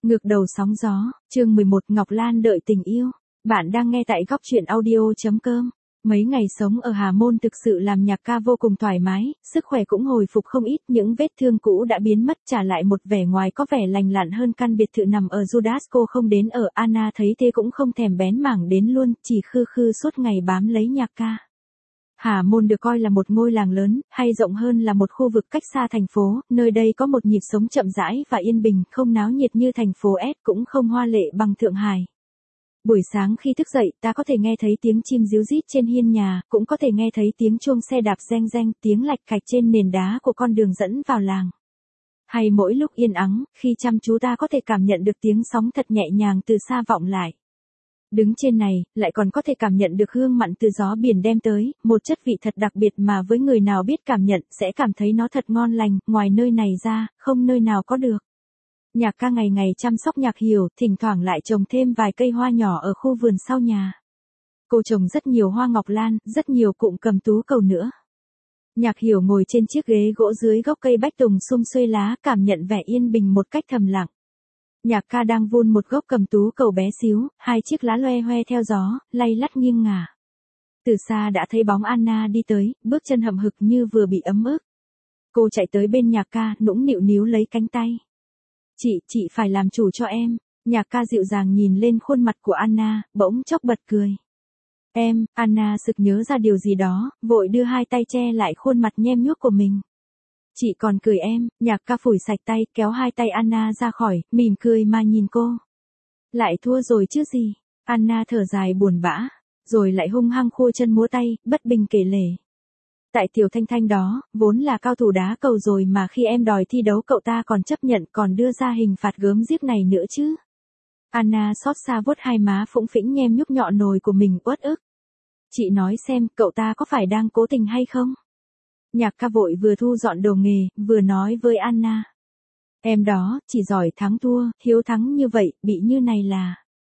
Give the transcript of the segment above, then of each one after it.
Ngược đầu sóng gió, chương 11 Ngọc Lan đợi tình yêu. Bạn đang nghe tại góc truyện audio.com. Mấy ngày sống ở Hà Môn thực sự làm Nhạc Ca vô cùng thoải mái, sức khỏe cũng hồi phục không ít, những vết thương cũ đã biến mất trả lại một vẻ ngoài có vẻ lành lặn hơn. Căn biệt thự nằm ở Judas cô không đến ở, Anna thấy thế cũng không thèm bén mảng đến luôn, chỉ khư khư suốt ngày bám lấy Nhạc Ca. Hà Môn được coi là một ngôi làng lớn, hay rộng hơn là một khu vực cách xa thành phố, nơi đây có một nhịp sống chậm rãi và yên bình, không náo nhiệt như thành phố S, cũng không hoa lệ bằng Thượng Hải. Buổi sáng khi thức dậy, ta có thể nghe thấy tiếng chim ríu rít trên hiên nhà, cũng có thể nghe thấy tiếng chuông xe đạp reng reng, tiếng lạch cạch trên nền đá của con đường dẫn vào làng. Hay mỗi lúc yên ắng, khi chăm chú ta có thể cảm nhận được tiếng sóng thật nhẹ nhàng từ xa vọng lại. Đứng trên này, lại còn có thể cảm nhận được hương mặn từ gió biển đem tới, một chất vị thật đặc biệt mà với người nào biết cảm nhận sẽ cảm thấy nó thật ngon lành, ngoài nơi này ra, không nơi nào có được. Nhạc Ca ngày ngày chăm sóc Nhạc Hiểu, thỉnh thoảng lại trồng thêm vài cây hoa nhỏ ở khu vườn sau nhà. Cô trồng rất nhiều hoa ngọc lan, rất nhiều cụm cầm tú cầu nữa. Nhạc Hiểu ngồi trên chiếc ghế gỗ dưới gốc cây bách tùng sum xuê lá, cảm nhận vẻ yên bình một cách thầm lặng. Nhạc Ca đang vun một gốc cầm tú cầu bé xíu, hai chiếc lá loe hoe theo gió, lay lắt nghiêng ngả. Từ xa đã thấy bóng Anna đi tới, bước chân hậm hực như vừa bị ấm ức. Cô chạy tới bên Nhạc Ca, nũng nịu níu lấy cánh tay. Chị phải làm chủ cho em. Nhạc Ca dịu dàng nhìn lên khuôn mặt của Anna, bỗng chốc bật cười. Em, Anna sực nhớ ra điều gì đó, vội đưa hai tay che lại khuôn mặt nhem nhuốc của mình. Chị còn cười em. Nhạc Ca phủi sạch tay, kéo hai tay Anna ra khỏi, mỉm cười mà nhìn cô. Lại thua rồi chứ gì. Anna thở dài buồn bã, rồi lại hung hăng khua chân múa tay, bất bình kể lể. Tại Tiểu Thanh Thanh đó, vốn là cao thủ đá cầu rồi mà khi em đòi thi đấu cậu ta còn chấp nhận, còn đưa ra hình phạt gớm ghiếc này nữa chứ. Anna xót xa vuốt hai má phũng phĩnh nhem nhúc nhọn nồi của mình, uất ức. Chị nói xem, cậu ta có phải đang cố tình hay không? Nhạc Ca vội vừa thu dọn đồ nghề, vừa nói với Anna. Em đó, chỉ giỏi thắng thua, hiếu thắng như vậy, bị như này là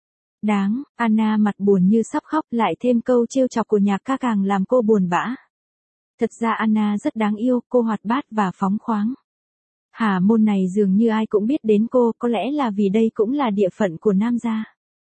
đáng. Anna mặt buồn như sắp khóc, lại thêm câu trêu chọc của Nhạc Ca càng làm cô buồn bã. Thật ra Anna rất đáng yêu, cô hoạt bát và phóng khoáng. Hà Môn này dường như ai cũng biết đến cô, có lẽ là vì đây cũng là địa phận của nam gia.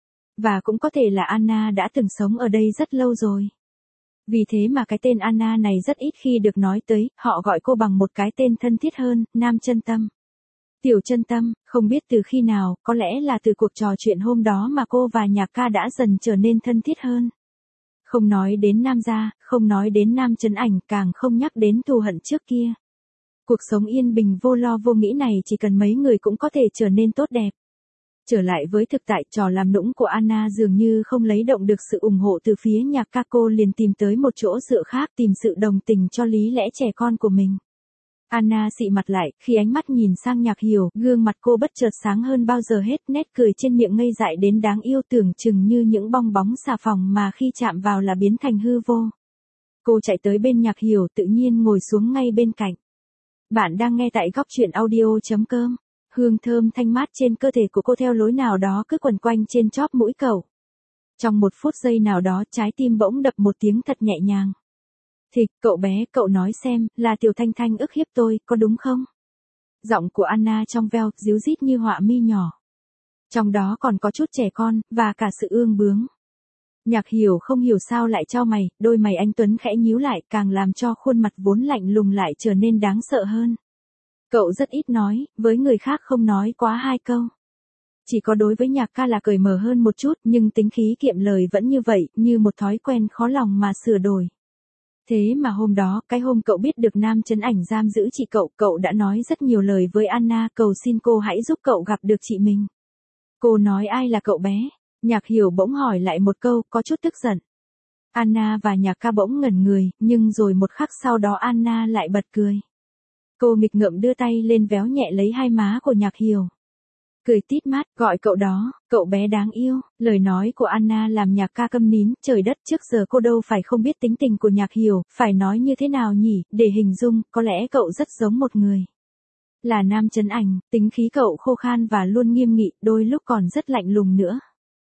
Và cũng có thể là Anna đã từng sống ở đây rất lâu rồi. Vì thế mà cái tên Anna này rất ít khi được nói tới, họ gọi cô bằng một cái tên thân thiết hơn, Nam Chân Tâm. Tiểu Chân Tâm, không biết từ khi nào, có lẽ là từ cuộc trò chuyện hôm đó mà cô và Nhạc Ca đã dần trở nên thân thiết hơn. Không nói đến Nam gia, không nói đến Nam Trấn Ảnh, càng không nhắc đến thù hận trước kia. Cuộc sống yên bình vô lo vô nghĩ này chỉ cần mấy người cũng có thể trở nên tốt đẹp. Trở lại với thực tại, trò làm nũng của Anna dường như không lấy động được sự ủng hộ từ phía Nhạc Ca, cô liền tìm tới một chỗ dựa khác, tìm sự đồng tình cho lý lẽ trẻ con của mình. Anna xị mặt lại, khi ánh mắt nhìn sang Nhạc Hiểu, gương mặt cô bất chợt sáng hơn bao giờ hết, nét cười trên miệng ngây dại đến đáng yêu, tưởng chừng như những bong bóng xà phòng mà khi chạm vào là biến thành hư vô. Cô chạy tới bên Nhạc Hiểu, tự nhiên ngồi xuống ngay bên cạnh. Bạn đang nghe tại góc truyện audio.com. Hương thơm thanh mát trên cơ thể của cô theo lối nào đó cứ quẩn quanh trên chóp mũi cậu. Trong một phút giây nào đó, trái tim bỗng đập một tiếng thật nhẹ nhàng. Thịch, cậu bé, cậu nói xem, là Tiểu Thanh Thanh ức hiếp tôi, có đúng không? Giọng của Anna trong veo, ríu rít như họa mi nhỏ. Trong đó còn có chút trẻ con, và cả sự ương bướng. Nhạc Hiểu không hiểu sao lại chau mày, đôi mày anh tuấn khẽ nhíu lại, càng làm cho khuôn mặt vốn lạnh lùng lại trở nên đáng sợ hơn. Cậu rất ít nói, với người khác không nói quá hai câu. Chỉ có đối với Nhạc Ca là cởi mở hơn một chút, nhưng tính khí kiệm lời vẫn như vậy, như một thói quen khó lòng mà sửa đổi. Thế mà hôm đó, cái hôm cậu biết được Nam Trấn Ảnh giam giữ chị cậu đã nói rất nhiều lời với Anna, cầu xin cô hãy giúp cậu gặp được chị mình. Cô nói ai là cậu bé? Nhạc Hiểu bỗng hỏi lại một câu, có chút tức giận. Anna và Nhạc Ca bỗng ngẩn người, nhưng rồi một khắc sau đó Anna lại bật cười. Cô nghịch ngợm đưa tay lên véo nhẹ lấy hai má của Nhạc Hiểu. Cười tít mắt, gọi cậu đó, cậu bé đáng yêu. Lời nói của Anna làm Nhạc Ca câm nín, trời đất, trước giờ cô đâu phải không biết tính tình của Nhạc Hiểu, phải nói như thế nào nhỉ, để hình dung, có lẽ cậu rất giống một người. Là Nam Trấn Ảnh, tính khí cậu khô khan và luôn nghiêm nghị, đôi lúc còn rất lạnh lùng nữa.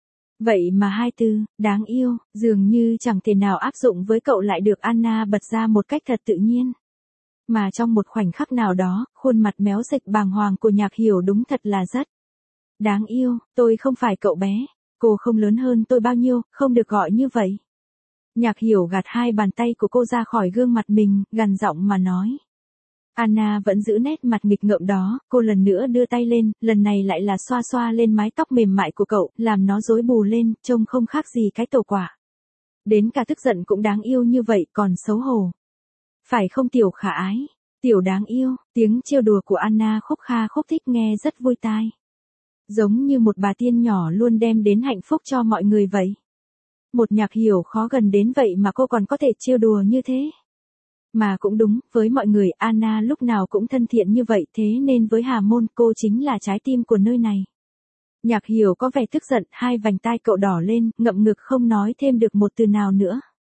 Vậy mà hai từ, đáng yêu, dường như chẳng thể nào áp dụng với cậu lại được Anna bật ra một cách thật tự nhiên. Mà trong một khoảnh khắc nào đó, khuôn mặt méo sạch bàng hoàng của Nhạc Hiểu đúng thật là rất Đáng yêu, tôi không phải cậu bé. Cô không lớn hơn tôi bao nhiêu, không được gọi như vậy. Nhạc Hiểu gạt hai bàn tay của cô ra khỏi gương mặt mình, gằn giọng mà nói. Anna vẫn giữ nét mặt nghịch ngợm đó, cô lần nữa đưa tay lên, lần này lại là xoa xoa lên mái tóc mềm mại của cậu, làm nó rối bù lên, trông không khác gì cái tổ quả. Đến cả tức giận cũng đáng yêu như vậy, còn xấu hổ. Phải không Tiểu Khả Ái? Tiểu đáng yêu, tiếng trêu đùa của Anna khúc kha khúc thích nghe rất vui tai. Giống như một bà tiên nhỏ luôn đem đến hạnh phúc cho mọi người vậy. Một Nhạc Hiểu khó gần đến vậy mà cô còn có thể trêu đùa như thế. Mà cũng đúng, với mọi người Anna lúc nào cũng thân thiện như vậy, thế nên với Hà Môn cô chính là trái tim của nơi này. Nhạc Hiểu có vẻ tức giận, hai vành tai cậu đỏ lên, ngậm ngực không nói thêm được một từ nào nữa.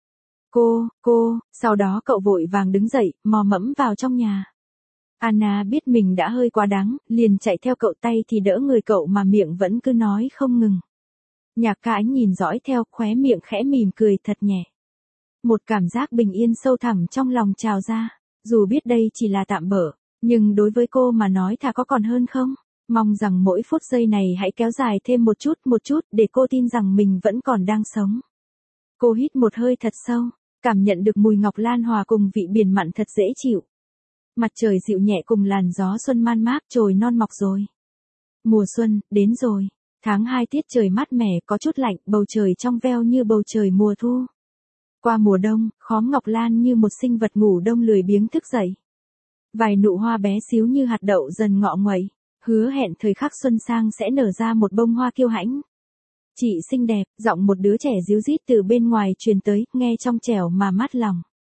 Cô, sau đó cậu vội vàng đứng dậy, mò mẫm vào trong nhà. Anna biết mình đã hơi quá đáng, liền chạy theo cậu, tay thì đỡ người cậu mà miệng vẫn cứ nói không ngừng. Nhạc Ca Ánh nhìn dõi theo, khóe miệng khẽ mỉm cười thật nhẹ. Một cảm giác bình yên sâu thẳm trong lòng trào ra, dù biết đây chỉ là tạm bợ, nhưng đối với cô mà nói thà có còn hơn không? Mong rằng mỗi phút giây này hãy kéo dài thêm một chút, để cô tin rằng mình vẫn còn đang sống. Cô hít một hơi thật sâu, cảm nhận được mùi ngọc lan hòa cùng vị biển mặn thật dễ chịu. Mặt trời dịu nhẹ cùng làn gió xuân man mác, chồi non mọc rồi. Mùa xuân, đến rồi. Tháng 2 tiết trời mát mẻ, có chút lạnh, bầu trời trong veo như bầu trời mùa thu. Qua mùa đông, khóm ngọc lan như một sinh vật ngủ đông lười biếng thức dậy. Vài nụ hoa bé xíu như hạt đậu dần ngọ nguậy, hứa hẹn thời khắc xuân sang sẽ nở ra một bông hoa kiêu hãnh. Chị xinh đẹp, giọng một đứa trẻ ríu rít từ bên ngoài truyền tới, nghe trong trẻo mà mát lòng.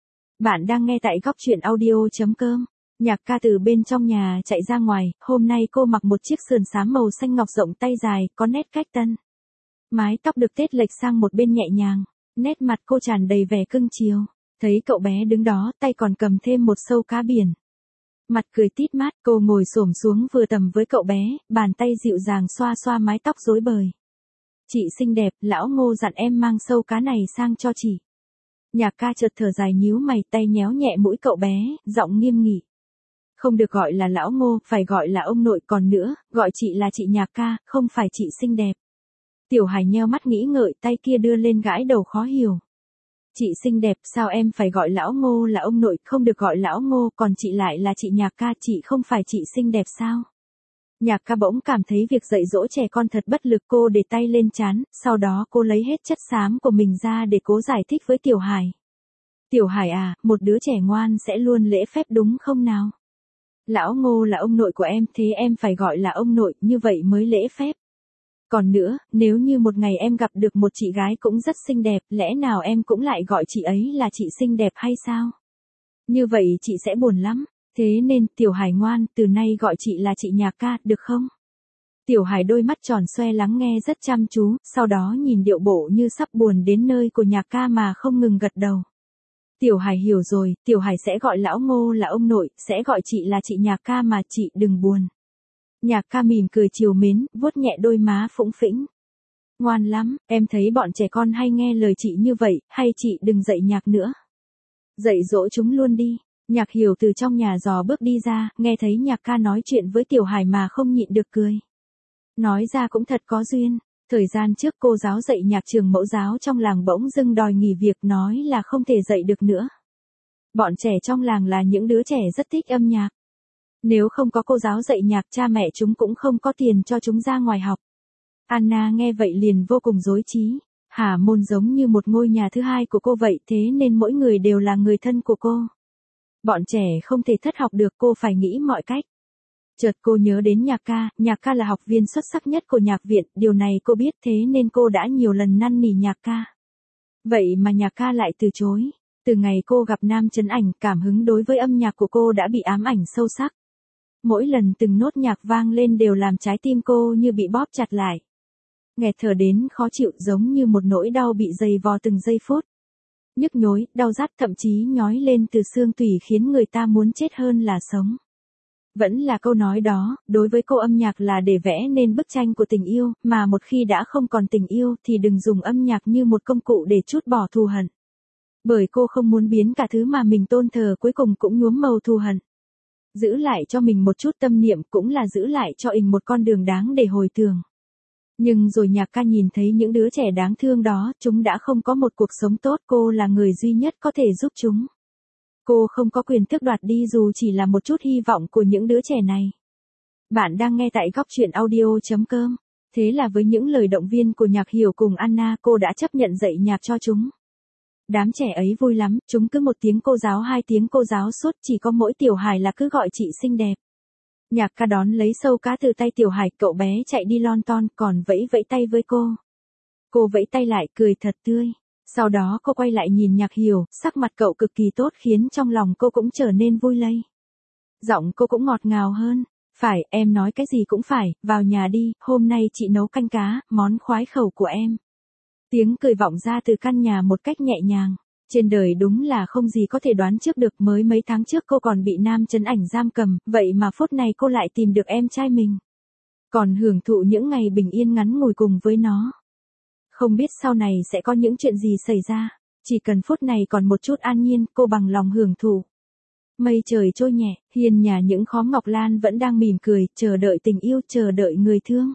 Bạn đang nghe tại góc truyện audio.com. Nhạc Ca từ bên trong nhà chạy ra ngoài, hôm nay cô mặc một chiếc sườn xám màu xanh ngọc rộng tay dài, có nét cách tân. Mái tóc được tết lệch sang một bên nhẹ nhàng, nét mặt cô tràn đầy vẻ cưng chiều. Thấy cậu bé đứng đó, tay còn cầm thêm một sâu cá biển. Mặt cười tít mát, cô ngồi xổm xuống vừa tầm với cậu bé, bàn tay dịu dàng xoa xoa mái tóc rối bời. Chị xinh đẹp, lão Ngô dặn em mang sâu cá này sang cho chị. Nhạc Ca chợt thở dài nhíu mày, tay nhéo nhẹ mũi cậu bé, giọng nghiêm nghị. Không được gọi là lão Ngô, phải gọi là ông nội, còn nữa, gọi chị là chị Nhạc Ca, không phải chị xinh đẹp. Tiểu Hải nheo mắt nghĩ ngợi, tay kia đưa lên gãi đầu khó hiểu. Chị xinh đẹp, sao em phải gọi lão Ngô là ông nội, không được gọi lão Ngô, còn chị lại là chị Nhạc Ca, chị không phải chị xinh đẹp sao? Nhạc Ca bỗng cảm thấy việc dạy dỗ trẻ con thật bất lực, cô để tay lên trán, sau đó cô lấy hết chất xám của mình ra để cố giải thích với Tiểu Hải. Tiểu Hải à, một đứa trẻ ngoan sẽ luôn lễ phép đúng không nào? Lão Ngô là ông nội của em, thế em phải gọi là ông nội, như vậy mới lễ phép. Còn nữa, nếu như một ngày em gặp được một chị gái cũng rất xinh đẹp, lẽ nào em cũng lại gọi chị ấy là chị xinh đẹp hay sao? Như vậy chị sẽ buồn lắm. Thế nên, Tiểu Hải ngoan, từ nay gọi chị là chị Nhạc Ca, được không? Tiểu Hải đôi mắt tròn xoe lắng nghe rất chăm chú, sau đó nhìn điệu bộ như sắp buồn đến nơi của Nhạc Ca mà không ngừng gật đầu. Tiểu Hải hiểu rồi, Tiểu Hải sẽ gọi lão Ngô là ông nội, sẽ gọi chị là chị Nhạc Ca mà, chị đừng buồn. Nhạc Ca mỉm cười trìu mến, vuốt nhẹ đôi má phũng phĩnh. Ngoan lắm, em thấy bọn trẻ con hay nghe lời chị như vậy, hay chị đừng dạy nhạc nữa. Dạy dỗ chúng luôn đi. Nhạc Hiểu từ trong nhà dò bước đi ra, nghe thấy Nhạc Ca nói chuyện với Tiểu Hải mà không nhịn được cười. Nói ra cũng thật có duyên. Thời gian trước cô giáo dạy nhạc trường mẫu giáo trong làng bỗng dưng đòi nghỉ việc, nói là không thể dạy được nữa. Bọn trẻ trong làng là những đứa trẻ rất thích âm nhạc. Nếu không có cô giáo dạy nhạc, cha mẹ chúng cũng không có tiền cho chúng ra ngoài học. Anna nghe vậy liền vô cùng rối trí. Hà Môn giống như một ngôi nhà thứ hai của cô vậy, thế nên mỗi người đều là người thân của cô. Bọn trẻ không thể thất học được, cô phải nghĩ mọi cách. Chợt cô nhớ đến Nhạc Ca là học viên xuất sắc nhất của nhạc viện, điều này cô biết, thế nên cô đã nhiều lần năn nỉ Nhạc Ca. Vậy mà Nhạc Ca lại từ chối. Từ ngày cô gặp Nam Chấn Ảnh, cảm hứng đối với âm nhạc của cô đã bị ám ảnh sâu sắc. Mỗi lần từng nốt nhạc vang lên đều làm trái tim cô như bị bóp chặt lại. Nghẹt thở đến khó chịu, giống như một nỗi đau bị dày vò từng giây phút. Nhức nhối, đau rát, thậm chí nhói lên từ xương tủy, khiến người ta muốn chết hơn là sống. Vẫn là câu nói đó, đối với cô âm nhạc là để vẽ nên bức tranh của tình yêu, mà một khi đã không còn tình yêu thì đừng dùng âm nhạc như một công cụ để trút bỏ thù hận. Bởi cô không muốn biến cả thứ mà mình tôn thờ cuối cùng cũng nhuốm màu thù hận. Giữ lại cho mình một chút tâm niệm cũng là giữ lại cho mình một con đường đáng để hồi tưởng. Nhưng rồi Nhạc Ca nhìn thấy những đứa trẻ đáng thương đó, chúng đã không có một cuộc sống tốt, cô là người duy nhất có thể giúp chúng. Cô không có quyền tước đoạt đi dù chỉ là một chút hy vọng của những đứa trẻ này. Bạn đang nghe tại góc chuyện audio.com. Thế là với những lời động viên của Nhạc Hiểu cùng Anna, cô đã chấp nhận dạy nhạc cho chúng. Đám trẻ ấy vui lắm, chúng cứ một tiếng cô giáo hai tiếng cô giáo suốt, chỉ có mỗi Tiểu Hải là cứ gọi chị xinh đẹp. Nhạc Ca đón lấy sâu cá từ tay Tiểu Hải, cậu bé chạy đi lon ton còn vẫy vẫy tay với cô. Cô vẫy tay lại cười thật tươi. Sau đó cô quay lại nhìn Nhạc Hiểu, sắc mặt cậu cực kỳ tốt khiến trong lòng cô cũng trở nên vui lây. Giọng cô cũng ngọt ngào hơn. Phải, em nói cái gì cũng phải, vào nhà đi, hôm nay chị nấu canh cá, món khoái khẩu của em. Tiếng cười vọng ra từ căn nhà một cách nhẹ nhàng. Trên đời đúng là không gì có thể đoán trước được, mới mấy tháng trước cô còn bị Nam Chấn Ảnh giam cầm, vậy mà phút này cô lại tìm được em trai mình. Còn hưởng thụ những ngày bình yên ngắn ngủi cùng với nó. Không biết sau này sẽ có những chuyện gì xảy ra, chỉ cần phút này còn một chút an nhiên, cô bằng lòng hưởng thụ. Mây trời trôi nhẹ, hiên nhà những khóm ngọc lan vẫn đang mỉm cười, chờ đợi tình yêu, chờ đợi người thương.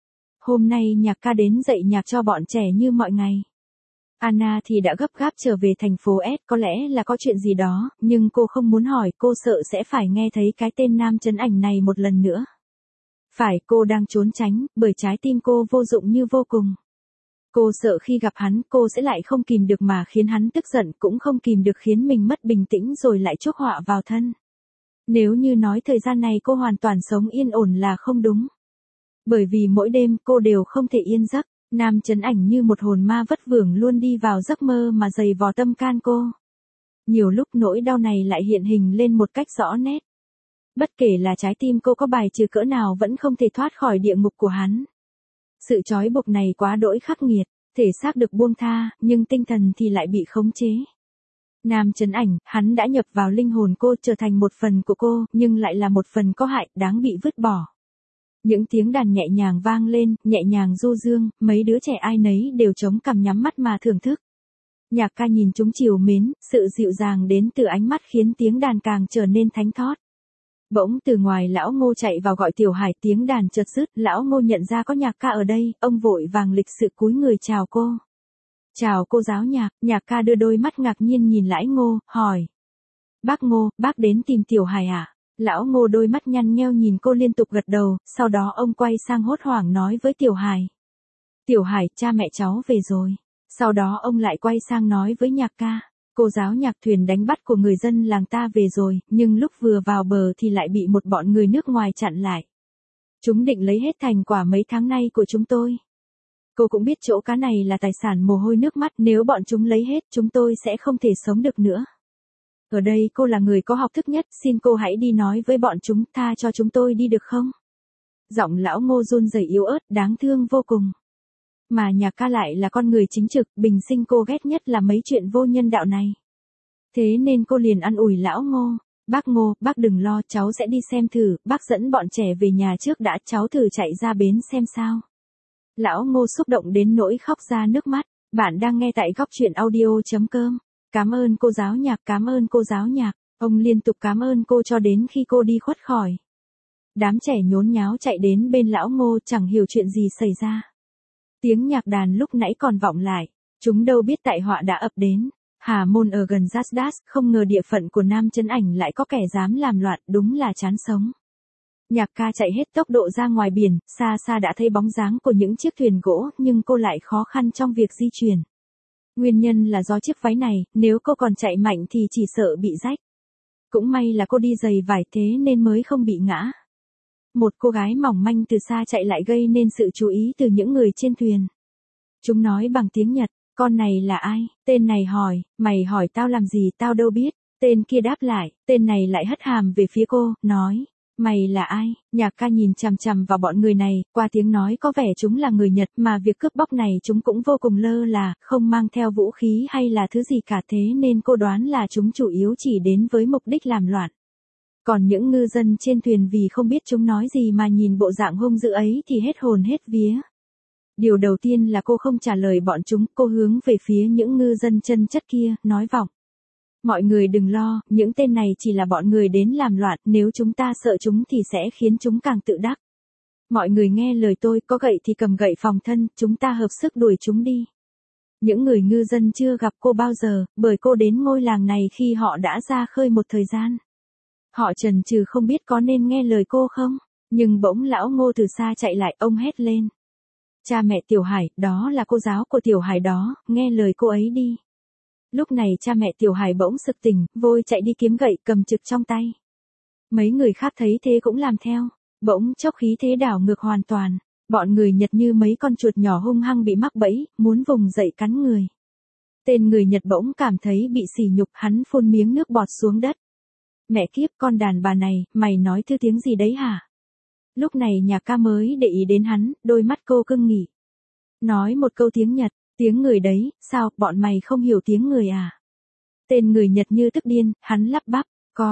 Hôm nay Nhạc Ca đến dạy nhạc cho bọn trẻ như mọi ngày. Anna thì đã gấp gáp trở về thành phố S, có lẽ là có chuyện gì đó, nhưng cô không muốn hỏi, cô sợ sẽ phải nghe thấy cái tên Nam Chấn Ảnh này một lần nữa. Phải, cô đang trốn tránh, bởi trái tim cô vô dụng như vô cùng. Cô sợ khi gặp hắn, cô sẽ lại không kìm được mà khiến hắn tức giận, cũng không kìm được khiến mình mất bình tĩnh rồi lại chuốc họa vào thân. Nếu như nói thời gian này cô hoàn toàn sống yên ổn là không đúng. Bởi vì mỗi đêm cô đều không thể yên giấc, Nam Chấn Ảnh như một hồn ma vất vưởng luôn đi vào giấc mơ mà giày vò tâm can cô. Nhiều lúc nỗi đau này lại hiện hình lên một cách rõ nét. Bất kể là trái tim cô có bài trừ cỡ nào vẫn không thể thoát khỏi địa ngục của hắn. Sự trói buộc này quá đỗi khắc nghiệt, thể xác được buông tha, nhưng tinh thần thì lại bị khống chế. Nam Chấn Ảnh, hắn đã nhập vào linh hồn cô, trở thành một phần của cô, nhưng lại là một phần có hại, đáng bị vứt bỏ. Những tiếng đàn nhẹ nhàng vang lên, nhẹ nhàng du dương, mấy đứa trẻ ai nấy đều chống cằm nhắm mắt mà thưởng thức. Nhạc Ca nhìn chúng trìu mến, sự dịu dàng đến từ ánh mắt khiến tiếng đàn càng trở nên thánh thót. Bỗng từ ngoài lão Ngô chạy vào gọi Tiểu Hải, tiếng đàn chợt dứt, lão Ngô nhận ra có Nhạc Ca ở đây, ông vội vàng lịch sự cúi người chào cô. Chào cô giáo Nhạc. Nhạc Ca đưa đôi mắt ngạc nhiên nhìn lão Ngô, hỏi. Bác Ngô, bác đến tìm Tiểu Hải à? Lão Ngô đôi mắt nhăn nheo nhìn cô liên tục gật đầu, sau đó ông quay sang hốt hoảng nói với Tiểu Hải. Tiểu Hải, cha mẹ cháu về rồi. Sau đó ông lại quay sang nói với Nhạc Ca. Cô giáo Nhạc, thuyền đánh bắt của người dân làng ta về rồi, nhưng lúc vừa vào bờ thì lại bị một bọn người nước ngoài chặn lại. Chúng định lấy hết thành quả mấy tháng nay của chúng tôi. Cô cũng biết chỗ cá này là tài sản mồ hôi nước mắt, nếu bọn chúng lấy hết chúng tôi sẽ không thể sống được nữa. Ở đây cô là người có học thức nhất, xin cô hãy đi nói với bọn chúng, tha cho chúng tôi đi được không? Giọng lão Ngô run rẩy yếu ớt, đáng thương vô cùng. Mà Nhạc Ca lại là con người chính trực, bình sinh cô ghét nhất là mấy chuyện vô nhân đạo này. Thế nên cô liền an ủi lão Ngô. Bác Ngô, bác đừng lo, cháu sẽ đi xem thử, bác dẫn bọn trẻ về nhà trước đã, cháu thử chạy ra bến xem sao. Lão Ngô xúc động đến nỗi khóc ra nước mắt. Bạn đang nghe tại góc chuyện audio.com. Cảm ơn cô giáo Nhạc, cảm ơn cô giáo Nhạc. Ông liên tục cảm ơn cô cho đến khi cô đi khuất khỏi. Đám trẻ nhốn nháo chạy đến bên lão Ngô, chẳng hiểu chuyện gì xảy ra. Tiếng nhạc đàn lúc nãy còn vọng lại. Chúng đâu biết tại họa đã ập đến. Hà Môn ở gần Jasdas, không ngờ địa phận của Nam Chấn Ảnh lại có kẻ dám làm loạn, đúng là chán sống. Nhạc Ca chạy hết tốc độ ra ngoài biển, xa xa đã thấy bóng dáng của những chiếc thuyền gỗ, nhưng cô lại khó khăn trong việc di chuyển. Nguyên nhân là do chiếc váy này, nếu cô còn chạy mạnh thì chỉ sợ bị rách. Cũng may là cô đi giày vải thế nên mới không bị ngã. Một cô gái mỏng manh từ xa chạy lại gây nên sự chú ý từ những người trên thuyền. Chúng nói bằng tiếng Nhật, con này là ai? Tên này hỏi, mày hỏi tao làm gì, tao đâu biết. Tên kia đáp lại, tên này lại hất hàm về phía cô, nói, mày là ai? Nhạc Ca nhìn chằm chằm vào bọn người này, qua tiếng nói có vẻ chúng là người Nhật, mà việc cướp bóc này chúng cũng vô cùng lơ là, không mang theo vũ khí hay là thứ gì cả, thế nên cô đoán là chúng chủ yếu chỉ đến với mục đích làm loạn. Còn những ngư dân trên thuyền vì không biết chúng nói gì mà nhìn bộ dạng hung dữ ấy thì hết hồn hết vía. Điều đầu tiên là cô không trả lời bọn chúng, cô hướng về phía những ngư dân chân chất kia, nói vọng. Mọi người đừng lo, những tên này chỉ là bọn người đến làm loạn, nếu chúng ta sợ chúng thì sẽ khiến chúng càng tự đắc. Mọi người nghe lời tôi, có gậy thì cầm gậy phòng thân, chúng ta hợp sức đuổi chúng đi. Những người ngư dân chưa gặp cô bao giờ, bởi cô đến ngôi làng này khi họ đã ra khơi một thời gian. Họ chần chừ không biết có nên nghe lời cô không, nhưng bỗng lão Ngô từ xa chạy lại, ông hét lên. Cha mẹ Tiểu Hải, đó là cô giáo của Tiểu Hải đó, nghe lời cô ấy đi. Lúc này cha mẹ Tiểu Hải bỗng sực tỉnh, vội chạy đi kiếm gậy cầm trực trong tay. Mấy người khác thấy thế cũng làm theo, bỗng chốc khí thế đảo ngược hoàn toàn, bọn người Nhật như mấy con chuột nhỏ hung hăng bị mắc bẫy, muốn vùng dậy cắn người. Tên người Nhật bỗng cảm thấy bị sỉ nhục, hắn phun miếng nước bọt xuống đất. Mẹ kiếp, con đàn bà này, mày nói thứ tiếng gì đấy hả? Lúc này Nhạc Ca mới để ý đến hắn, đôi mắt cô cưng nghỉ. Nói một câu tiếng Nhật, tiếng người đấy, sao, bọn mày không hiểu tiếng người à? Tên người Nhật như tức điên, hắn lắp bắp,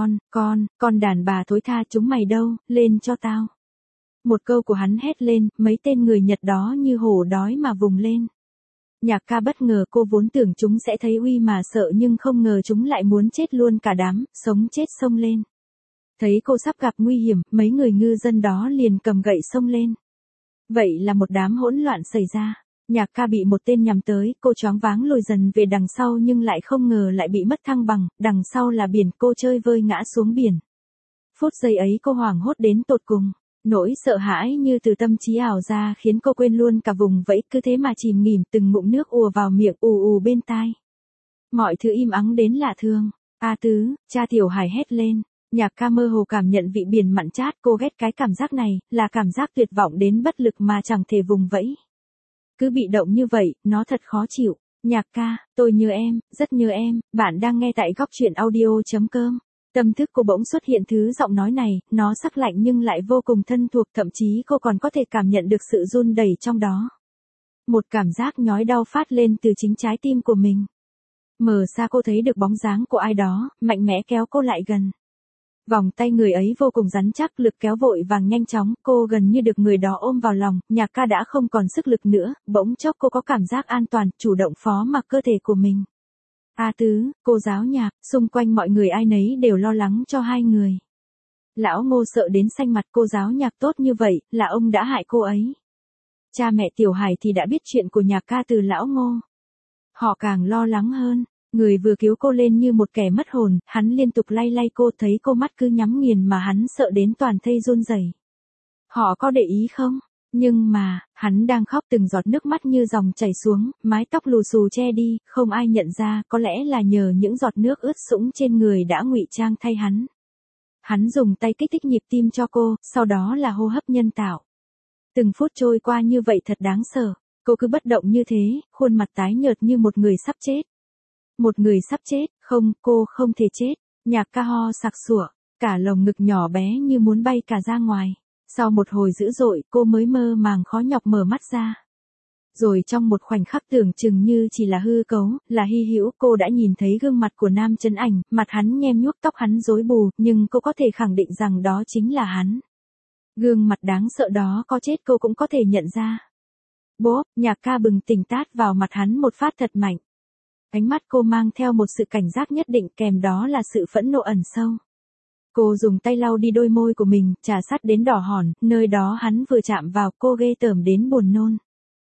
con đàn bà thối tha, chúng mày đâu, lên cho tao. Một câu của hắn hét lên, mấy tên người Nhật đó như hổ đói mà vùng lên. Nhạc Ca bất ngờ, cô vốn tưởng chúng sẽ thấy uy mà sợ nhưng không ngờ chúng lại muốn chết luôn cả đám, sống chết xông lên. Thấy cô sắp gặp nguy hiểm, mấy người ngư dân đó liền cầm gậy xông lên. Vậy là một đám hỗn loạn xảy ra. Nhạc Ca bị một tên nhắm tới, cô choáng váng lùi dần về đằng sau nhưng lại không ngờ lại bị mất thăng bằng, đằng sau là biển, cô chơi vơi ngã xuống biển. Phút giây ấy cô hoảng hốt đến tột cùng, nỗi sợ hãi như từ tâm trí ảo ra khiến cô quên luôn cả vùng vẫy, cứ thế mà chìm nghỉm, từng ngụm nước ùa vào miệng, ù ù bên tai. Mọi thứ im ắng đến lạ thường. A Tứ, cha Tiểu Hải hét lên. Nhạc Ca mơ hồ cảm nhận vị biển mặn chát, cô ghét cái cảm giác này, là cảm giác tuyệt vọng đến bất lực mà chẳng thể vùng vẫy. Cứ bị động như vậy, nó thật khó chịu. Nhạc Ca, tôi nhớ em, rất nhớ em, bạn đang nghe tại góc truyện audio.com. Tâm thức cô bỗng xuất hiện thứ giọng nói này, nó sắc lạnh nhưng lại vô cùng thân thuộc, thậm chí cô còn có thể cảm nhận được sự run đầy trong đó. Một cảm giác nhói đau phát lên từ chính trái tim của mình. Mở xa cô thấy được bóng dáng của ai đó, mạnh mẽ kéo cô lại gần. Vòng tay người ấy vô cùng rắn chắc, lực kéo vội vàng nhanh chóng, cô gần như được người đó ôm vào lòng, Nhạc Ca đã không còn sức lực nữa, bỗng chốc cô có cảm giác an toàn, chủ động phó mặc cơ thể của mình. A Tứ, cô giáo Nhạc, xung quanh mọi người ai nấy đều lo lắng cho hai người. Lão Ngô sợ đến xanh mặt, cô giáo Nhạc tốt như vậy, là ông đã hại cô ấy. Cha mẹ Tiểu Hải thì đã biết chuyện của Nhạc Ca từ lão Ngô. Họ càng lo lắng hơn. Người vừa cứu cô lên như một kẻ mất hồn, hắn liên tục lay lay cô, thấy cô mắt cứ nhắm nghiền mà hắn sợ đến toàn thây run rẩy. Họ có để ý không? Nhưng mà, hắn đang khóc, từng giọt nước mắt như dòng chảy xuống, mái tóc lù xù che đi, không ai nhận ra, có lẽ là nhờ những giọt nước ướt sũng trên người đã ngụy trang thay hắn. Hắn dùng tay kích thích nhịp tim cho cô, sau đó là hô hấp nhân tạo. Từng phút trôi qua như vậy thật đáng sợ, cô cứ bất động như thế, khuôn mặt tái nhợt như một người sắp chết. Một người sắp chết, không, cô không thể chết. Nhạc Ca ho sặc sủa, cả lồng ngực nhỏ bé như muốn bay cả ra ngoài. Sau một hồi dữ dội, cô mới mơ màng khó nhọc mở mắt ra. Rồi trong một khoảnh khắc tưởng chừng như chỉ là hư cấu, là hy hữu, cô đã nhìn thấy gương mặt của Nam Chấn Ảnh, mặt hắn nhem nhuốc, tóc hắn rối bù, nhưng cô có thể khẳng định rằng đó chính là hắn. Gương mặt đáng sợ đó có chết cô cũng có thể nhận ra. Bốp, Nhạc Ca bừng tỉnh tát vào mặt hắn một phát thật mạnh. Ánh mắt cô mang theo một sự cảnh giác nhất định, kèm đó là sự phẫn nộ ẩn sâu. Cô dùng tay lau đi đôi môi của mình, trà sát đến đỏ hòn, nơi đó hắn vừa chạm vào, cô ghê tởm đến buồn nôn.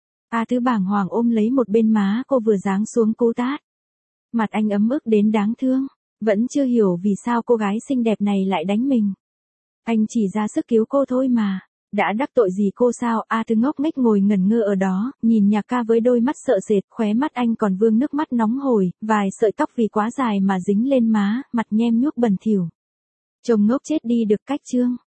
A Tứ bàng hoàng ôm lấy một bên má cô vừa giáng xuống cú tát. Mặt anh ấm ức đến đáng thương, vẫn chưa hiểu vì sao cô gái xinh đẹp này lại đánh mình. Anh chỉ ra sức cứu cô thôi mà. Đã đắc tội gì cô sao? A Tứ ngốc nghếch ngồi ngẩn ngơ ở đó, nhìn Nhạc Ca với đôi mắt sợ sệt, khóe mắt anh còn vương nước mắt nóng hổi, vài sợi tóc vì quá dài mà dính lên má, mặt nhem nhuốc bẩn thỉu. Trông ngốc chết đi được cách chương.